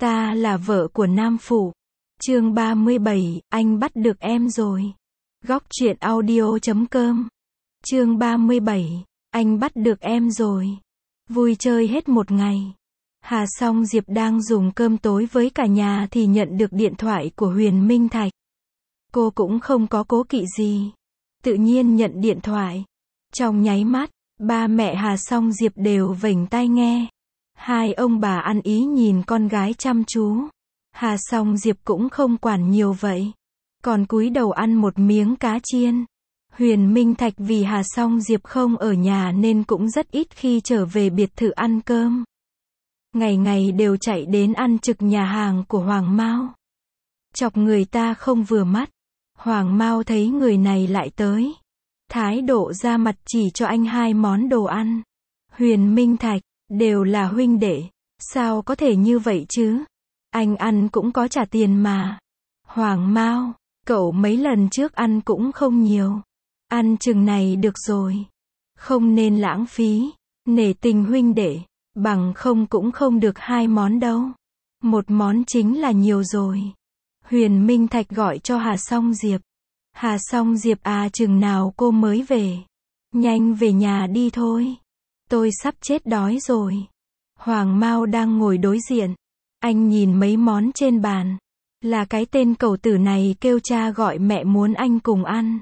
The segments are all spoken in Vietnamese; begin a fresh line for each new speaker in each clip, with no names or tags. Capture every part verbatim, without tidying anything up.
Ta là vợ của Nam Phụ. Chương ba mươi bảy, anh bắt được em rồi. Góc truyện audio chấm com. Chương ba mươi bảy, anh bắt được em rồi. Vui chơi hết một ngày. Hà Song Diệp đang dùng cơm tối với cả nhà thì nhận được điện thoại của Huyền Minh Thạch. Cô cũng không có cố kỵ gì. Tự nhiên nhận điện thoại. Trong nháy mắt, ba mẹ Hà Song Diệp đều vểnh tai nghe. Hai ông bà ăn ý nhìn con gái chăm chú. Hà Song Diệp cũng không quản nhiều vậy. Còn cúi đầu ăn một miếng cá chiên. Huyền Minh Thạch vì Hà Song Diệp không ở nhà nên cũng rất ít khi trở về biệt thự ăn cơm. Ngày ngày đều chạy đến ăn trực nhà hàng của Hoàng Mao. Chọc người ta không vừa mắt. Hoàng Mao thấy người này lại tới. Thái độ ra mặt chỉ cho anh hai món đồ ăn. Huyền Minh Thạch, đều là huynh đệ. Sao có thể như vậy chứ? Anh ăn cũng có trả tiền mà. Hoàng Mao, cậu mấy lần trước ăn cũng không nhiều. Ăn chừng này được rồi. Không nên lãng phí. Nể tình huynh đệ. Bằng không cũng không được hai món đâu. Một món chính là nhiều rồi. Huyền Minh Thạch gọi cho Hà Song Diệp. Hà Song Diệp à, chừng nào cô mới về? Nhanh về nhà đi thôi. Tôi sắp chết đói rồi. Hoàng Mao đang ngồi đối diện. Anh nhìn mấy món trên bàn. Là cái tên cẩu tử này kêu cha gọi mẹ muốn anh cùng ăn.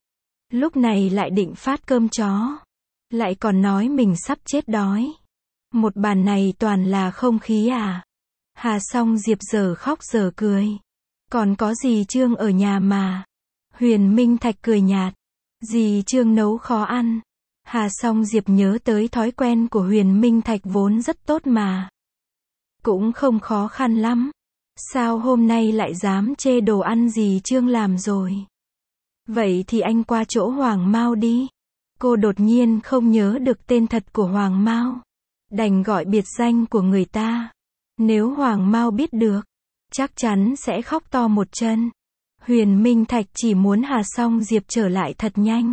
Lúc này lại định phát cơm chó. Lại còn nói mình sắp chết đói. Một bàn này toàn là không khí à? Hà Song Diệp giờ khóc giờ cười. Còn có dì Trương ở nhà mà. Huyền Minh Thạch cười nhạt. Dì Trương nấu khó ăn. Hà Song Diệp nhớ tới thói quen của Huyền Minh Thạch vốn rất tốt mà. Cũng không khó khăn lắm. Sao hôm nay lại dám chê đồ ăn dì Trương làm rồi? Vậy thì anh qua chỗ Hoàng Mao đi. Cô đột nhiên không nhớ được tên thật của Hoàng Mao. Đành gọi biệt danh của người ta. Nếu Hoàng Mao biết được, chắc chắn sẽ khóc to một chân. Huyền Minh Thạch chỉ muốn Hà Song Diệp trở lại thật nhanh.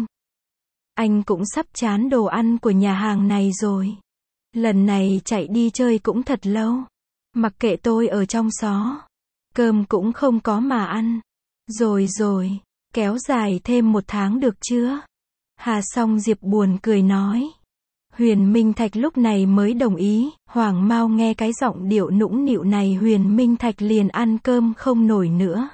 Anh cũng sắp chán đồ ăn của nhà hàng này rồi. Lần này chạy đi chơi cũng thật lâu. Mặc kệ tôi ở trong xó. Cơm cũng không có mà ăn. Rồi rồi, kéo dài thêm một tháng được chưa? Hà Song Diệp buồn cười nói. Huyền Minh Thạch lúc này mới đồng ý. Hoàng Mao nghe cái giọng điệu nũng nịu này Huyền Minh Thạch liền ăn cơm không nổi nữa.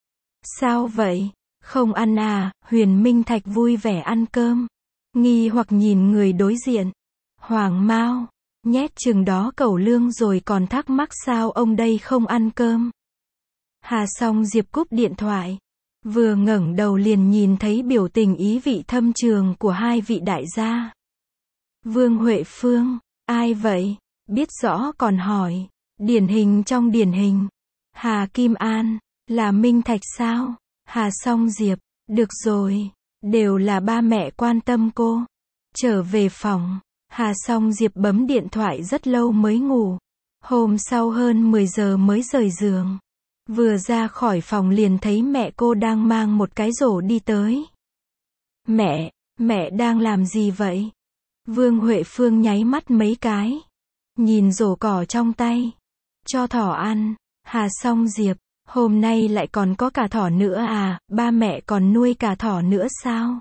Sao vậy? Không ăn à? Huyền Minh Thạch vui vẻ ăn cơm. Nghi hoặc nhìn người đối diện. Hoàng Mao, nhét chừng đó cẩu lương rồi còn thắc mắc sao ông đây không ăn cơm. Hà Song Diệp cúp điện thoại. Vừa ngẩng đầu liền nhìn thấy biểu tình ý vị thâm trường của hai vị đại gia. Vương Huệ Phương, ai vậy? Biết rõ còn hỏi. Điển hình trong điển hình. Hà Kim An, là Minh Thạch sao? Hà Song Diệp, được rồi. Đều là ba mẹ quan tâm cô. Trở về phòng. Hà Song Diệp bấm điện thoại rất lâu mới ngủ. Hôm sau hơn mười giờ mới rời giường. Vừa ra khỏi phòng liền thấy mẹ cô đang mang một cái rổ đi tới. Mẹ, mẹ đang làm gì vậy? Vương Huệ Phương nháy mắt mấy cái. Nhìn rổ cỏ trong tay. Cho thỏ ăn. Hà Song Diệp, hôm nay lại còn có cả thỏ nữa à? Ba mẹ còn nuôi cả thỏ nữa sao?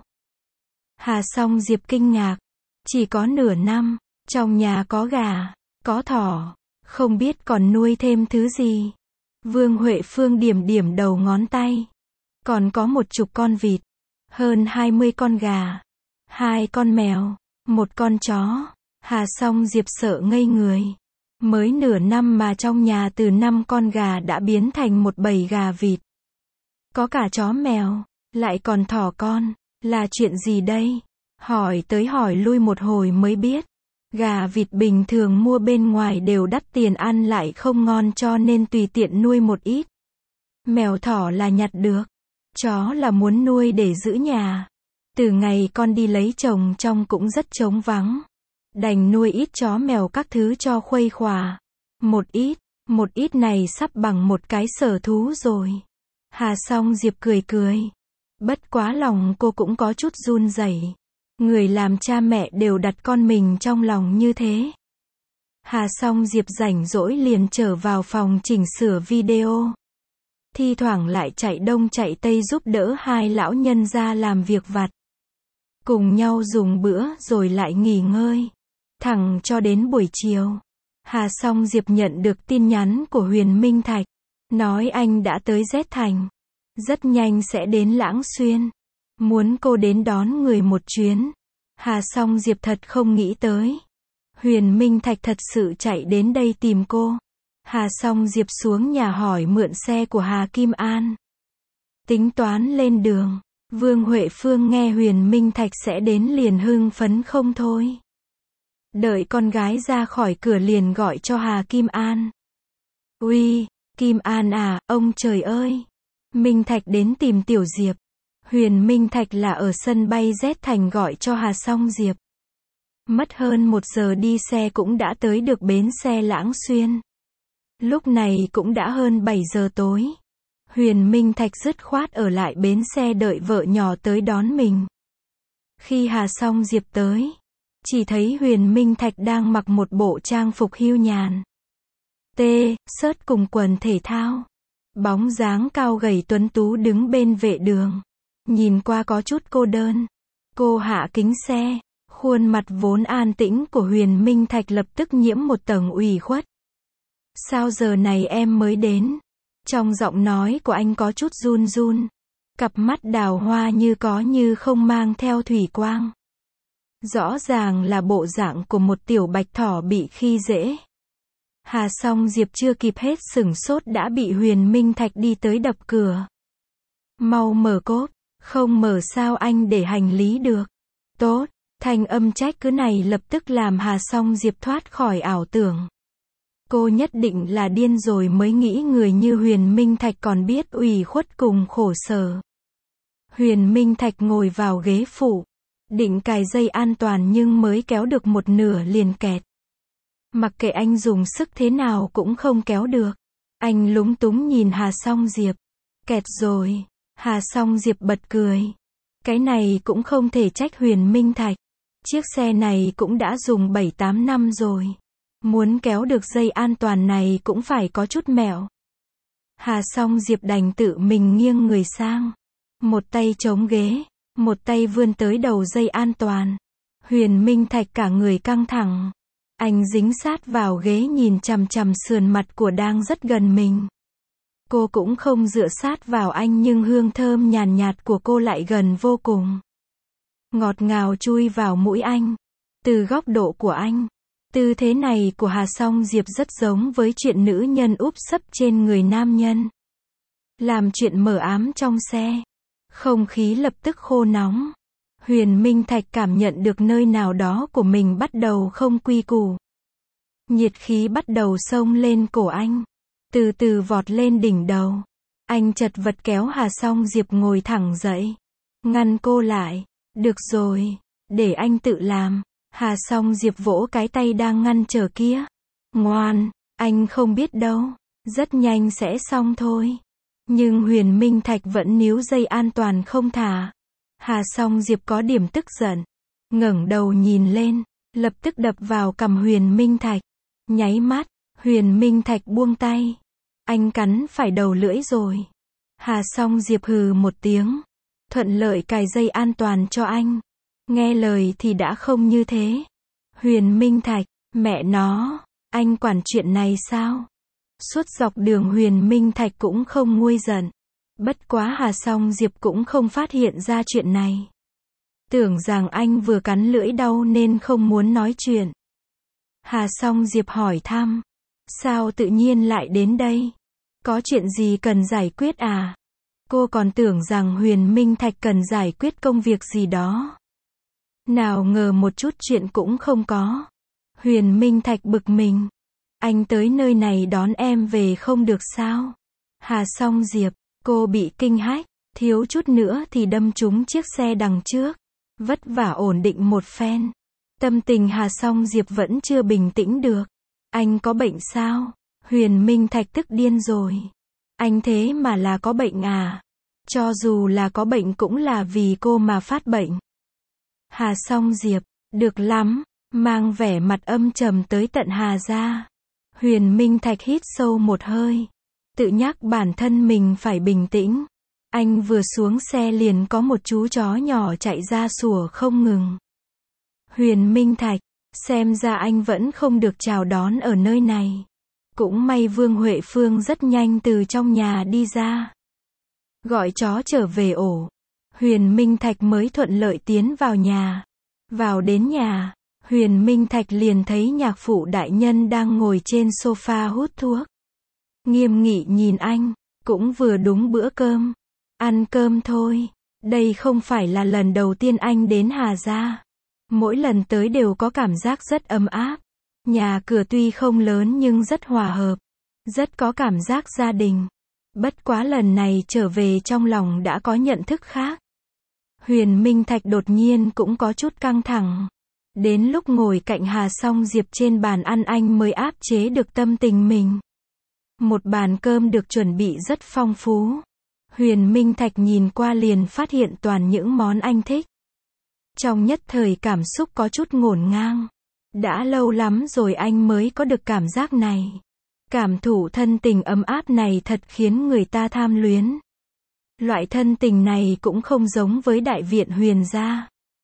Hà Song Diệp kinh ngạc. Chỉ có nửa năm. Trong nhà có gà, có thỏ. Không biết còn nuôi thêm thứ gì. Vương Huệ Phương điểm điểm đầu ngón tay. Còn có một chục con vịt. Hơn hai mươi con gà. Hai con mèo. Một con chó. Hà Song Diệp sợ ngây người. Mới nửa năm mà trong nhà từ năm con gà đã biến thành một bầy gà vịt. Có cả chó mèo. Lại còn thỏ con. Là chuyện gì đây? Hỏi tới hỏi lui một hồi mới biết. Gà vịt bình thường mua bên ngoài đều đắt tiền ăn lại không ngon cho nên tùy tiện nuôi một ít. Mèo thỏ là nhặt được. Chó là muốn nuôi để giữ nhà. Từ ngày con đi lấy chồng trong cũng rất trống vắng. Đành nuôi ít chó mèo các thứ cho khuây khỏa. Một ít, một ít này sắp bằng một cái sở thú rồi. Hà Song Diệp cười cười. Bất quá lòng cô cũng có chút run rẩy. Người làm cha mẹ đều đặt con mình trong lòng như thế. Hà Song Diệp rảnh rỗi liền trở vào phòng chỉnh sửa video. Thi thoảng lại chạy đông chạy tây giúp đỡ hai lão nhân ra làm việc vặt. Cùng nhau dùng bữa rồi lại nghỉ ngơi. Thẳng cho đến buổi chiều, Hà Song Diệp nhận được tin nhắn của Huyền Minh Thạch. Nói anh đã tới Z Thành. Rất nhanh sẽ đến Lãng Xuyên. Muốn cô đến đón người một chuyến. Hà Song Diệp thật không nghĩ tới. Huyền Minh Thạch thật sự chạy đến đây tìm cô. Hà Song Diệp xuống nhà hỏi mượn xe của Hà Kim An. Tính toán lên đường. Vương Huệ Phương nghe Huyền Minh Thạch sẽ đến liền hưng phấn không thôi. Đợi con gái ra khỏi cửa liền gọi cho Hà Kim An. Uy, Kim An à, ông trời ơi. Minh Thạch đến tìm Tiểu Diệp. Huyền Minh Thạch là ở sân bay Z Thành gọi cho Hà Song Diệp. Mất hơn một giờ đi xe cũng đã tới được bến xe Lãng Xuyên. Lúc này cũng đã hơn bảy giờ tối. Huyền Minh Thạch dứt khoát ở lại bến xe đợi vợ nhỏ tới đón mình. Khi Hà Song Diệp tới, chỉ thấy Huyền Minh Thạch đang mặc một bộ trang phục hưu nhàn. T-shirt cùng quần thể thao. Bóng dáng cao gầy tuấn tú đứng bên vệ đường. Nhìn qua có chút cô đơn. Cô hạ kính xe. Khuôn mặt vốn an tĩnh của Huyền Minh Thạch lập tức nhiễm một tầng ủy khuất. Sao giờ này em mới đến? Trong giọng nói của anh có chút run run. Cặp mắt đào hoa như có như không mang theo thủy quang. Rõ ràng là bộ dạng của một tiểu bạch thỏ bị khi dễ. Hà Song Diệp chưa kịp hết sửng sốt đã bị Huyền Minh Thạch đi tới đập cửa. Mau mở cốp. Không mở sao anh để hành lý được. Tốt. Thanh âm trách cứ này lập tức làm Hà Song Diệp thoát khỏi ảo tưởng. Cô nhất định là điên rồi mới nghĩ người như Huyền Minh Thạch còn biết ủy khuất cùng khổ sở. Huyền Minh Thạch ngồi vào ghế phụ. Định cài dây an toàn nhưng mới kéo được một nửa liền kẹt. Mặc kệ anh dùng sức thế nào cũng không kéo được. Anh lúng túng nhìn Hà Song Diệp. Kẹt rồi. Hà Song Diệp bật cười. Cái này cũng không thể trách Huyền Minh Thạch. Chiếc xe này cũng đã dùng bảy tám năm rồi. Muốn kéo được dây an toàn này cũng phải có chút mẹo. Hà Song Diệp đành tự mình nghiêng người sang. Một tay chống ghế, một tay vươn tới đầu dây an toàn. Huyền Minh Thạch cả người căng thẳng. Anh dính sát vào ghế nhìn chằm chằm sườn mặt của đang rất gần mình. Cô cũng không dựa sát vào anh nhưng hương thơm nhàn nhạt, nhạt của cô lại gần vô cùng. Ngọt ngào chui vào mũi anh. Từ góc độ của anh, tư thế này của Hà Song Diệp rất giống với chuyện nữ nhân úp sấp trên người nam nhân. Làm chuyện mờ ám trong xe. Không khí lập tức khô nóng. Huyền Minh Thạch cảm nhận được nơi nào đó của mình bắt đầu không quy củ. Nhiệt khí bắt đầu xông lên cổ anh. Từ từ vọt lên đỉnh đầu. Anh chật vật kéo Hà Song Diệp ngồi thẳng dậy. Ngăn cô lại. Được rồi. Để anh tự làm. Hà Song Diệp vỗ cái tay đang ngăn trở kia. Ngoan. Anh không biết đâu. Rất nhanh sẽ xong thôi. Nhưng Huyền Minh Thạch vẫn níu dây an toàn không thả. Hà Song Diệp có điểm tức giận. Ngẩng đầu nhìn lên. Lập tức đập vào cằm Huyền Minh Thạch. Nháy mắt. Huyền Minh Thạch buông tay. Anh cắn phải đầu lưỡi rồi. Hà Song Diệp hừ một tiếng. Thuận lợi cài dây an toàn cho anh. Nghe lời thì đã không như thế. Huyền Minh Thạch, mẹ nó, anh quản chuyện này sao? Suốt dọc đường Huyền Minh Thạch cũng không nguôi giận. Bất quá Hà Song Diệp cũng không phát hiện ra chuyện này. Tưởng rằng anh vừa cắn lưỡi đau nên không muốn nói chuyện. Hà Song Diệp hỏi thăm. Sao tự nhiên lại đến đây? Có chuyện gì cần giải quyết à? Cô còn tưởng rằng Huyền Minh Thạch cần giải quyết công việc gì đó. Nào ngờ một chút chuyện cũng không có. Huyền Minh Thạch bực mình. Anh tới nơi này đón em về không được sao? Hà Song Diệp, cô bị kinh hách, thiếu chút nữa thì đâm trúng chiếc xe đằng trước. Vất vả ổn định một phen. Tâm tình Hà Song Diệp vẫn chưa bình tĩnh được. Anh có bệnh sao? Huyền Minh Thạch tức điên rồi. Anh thế mà là có bệnh à? Cho dù là có bệnh cũng là vì cô mà phát bệnh. Hà Song Diệp, được lắm, mang vẻ mặt âm trầm tới tận Hà gia. Huyền Minh Thạch hít sâu một hơi, tự nhắc bản thân mình phải bình tĩnh. Anh vừa xuống xe liền có một chú chó nhỏ chạy ra sủa không ngừng. Huyền Minh Thạch, xem ra anh vẫn không được chào đón ở nơi này. Cũng may Vương Huệ Phương rất nhanh từ trong nhà đi ra. Gọi chó trở về ổ. Huyền Minh Thạch mới thuận lợi tiến vào nhà. Vào đến nhà, Huyền Minh Thạch liền thấy nhạc phụ đại nhân đang ngồi trên sofa hút thuốc. Nghiêm nghị nhìn anh, cũng vừa đúng bữa cơm. Ăn cơm thôi, đây không phải là lần đầu tiên anh đến Hà gia. Mỗi lần tới đều có cảm giác rất ấm áp. Nhà cửa tuy không lớn nhưng rất hòa hợp, rất có cảm giác gia đình. Bất quá lần này trở về trong lòng đã có nhận thức khác. Huyền Minh Thạch đột nhiên cũng có chút căng thẳng. Đến lúc ngồi cạnh Hà Song Diệp trên bàn ăn anh mới áp chế được tâm tình mình. Một bàn cơm được chuẩn bị rất phong phú. Huyền Minh Thạch nhìn qua liền phát hiện toàn những món anh thích. Trong nhất thời cảm xúc có chút ngổn ngang. Đã lâu lắm rồi anh mới có được cảm giác này. Cảm thụ thân tình ấm áp này thật khiến người ta tham luyến. Loại thân tình này cũng không giống với đại viện Huyền gia.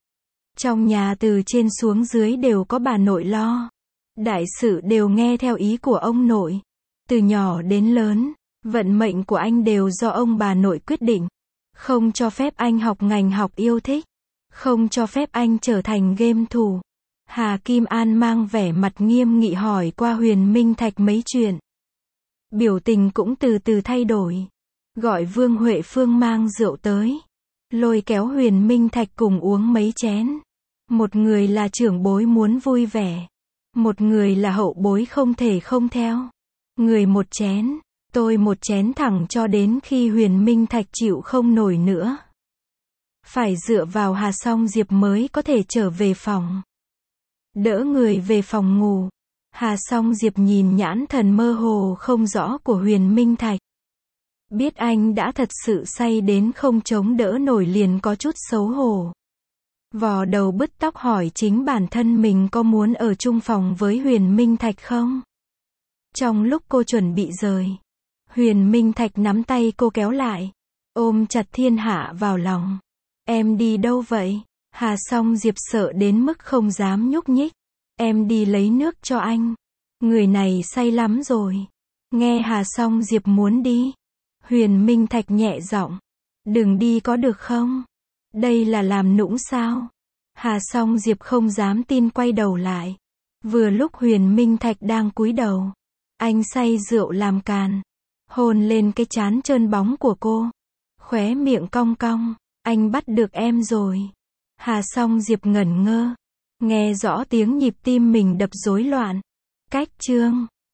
Trong nhà từ trên xuống dưới đều có bà nội lo. Đại sự đều nghe theo ý của ông nội. Từ nhỏ đến lớn, vận mệnh của anh đều do ông bà nội quyết định. Không cho phép anh học ngành học yêu thích. Không cho phép anh trở thành game thủ. Hà Kim An mang vẻ mặt nghiêm nghị hỏi qua Huyền Minh Thạch mấy chuyện. Biểu tình cũng từ từ thay đổi. Gọi Vương Huệ Phương mang rượu tới. Lôi kéo Huyền Minh Thạch cùng uống mấy chén. Một người là trưởng bối muốn vui vẻ. Một người là hậu bối không thể không theo. Người một chén, tôi một chén thẳng cho đến khi Huyền Minh Thạch chịu không nổi nữa. Phải dựa vào Hà Song Diệp mới có thể trở về phòng. Đỡ người về phòng ngủ. Hà Song Diệp nhìn nhãn thần mơ hồ không rõ của Huyền Minh Thạch. Biết anh đã thật sự say đến không chống đỡ nổi liền có chút xấu hổ. Vò đầu bứt tóc hỏi chính bản thân mình có muốn ở chung phòng với Huyền Minh Thạch không? Trong lúc cô chuẩn bị rời, Huyền Minh Thạch nắm tay cô kéo lại, ôm chặt thiên hạ vào lòng. Em đi đâu vậy? Hà Song Diệp sợ đến mức không dám nhúc nhích. Em đi lấy nước cho anh. Người này say lắm rồi. Nghe Hà Song Diệp muốn đi. Huyền Minh Thạch nhẹ giọng. Đừng đi có được không? Đây là làm nũng sao? Hà Song Diệp không dám tin quay đầu lại. Vừa lúc Huyền Minh Thạch đang cúi đầu. Anh say rượu làm càn. Hôn lên cái trán trơn bóng của cô. Khóe miệng cong cong. Anh bắt được em rồi. Hà Song Diệp ngẩn ngơ. Nghe rõ tiếng nhịp tim mình đập rối loạn. Cách chương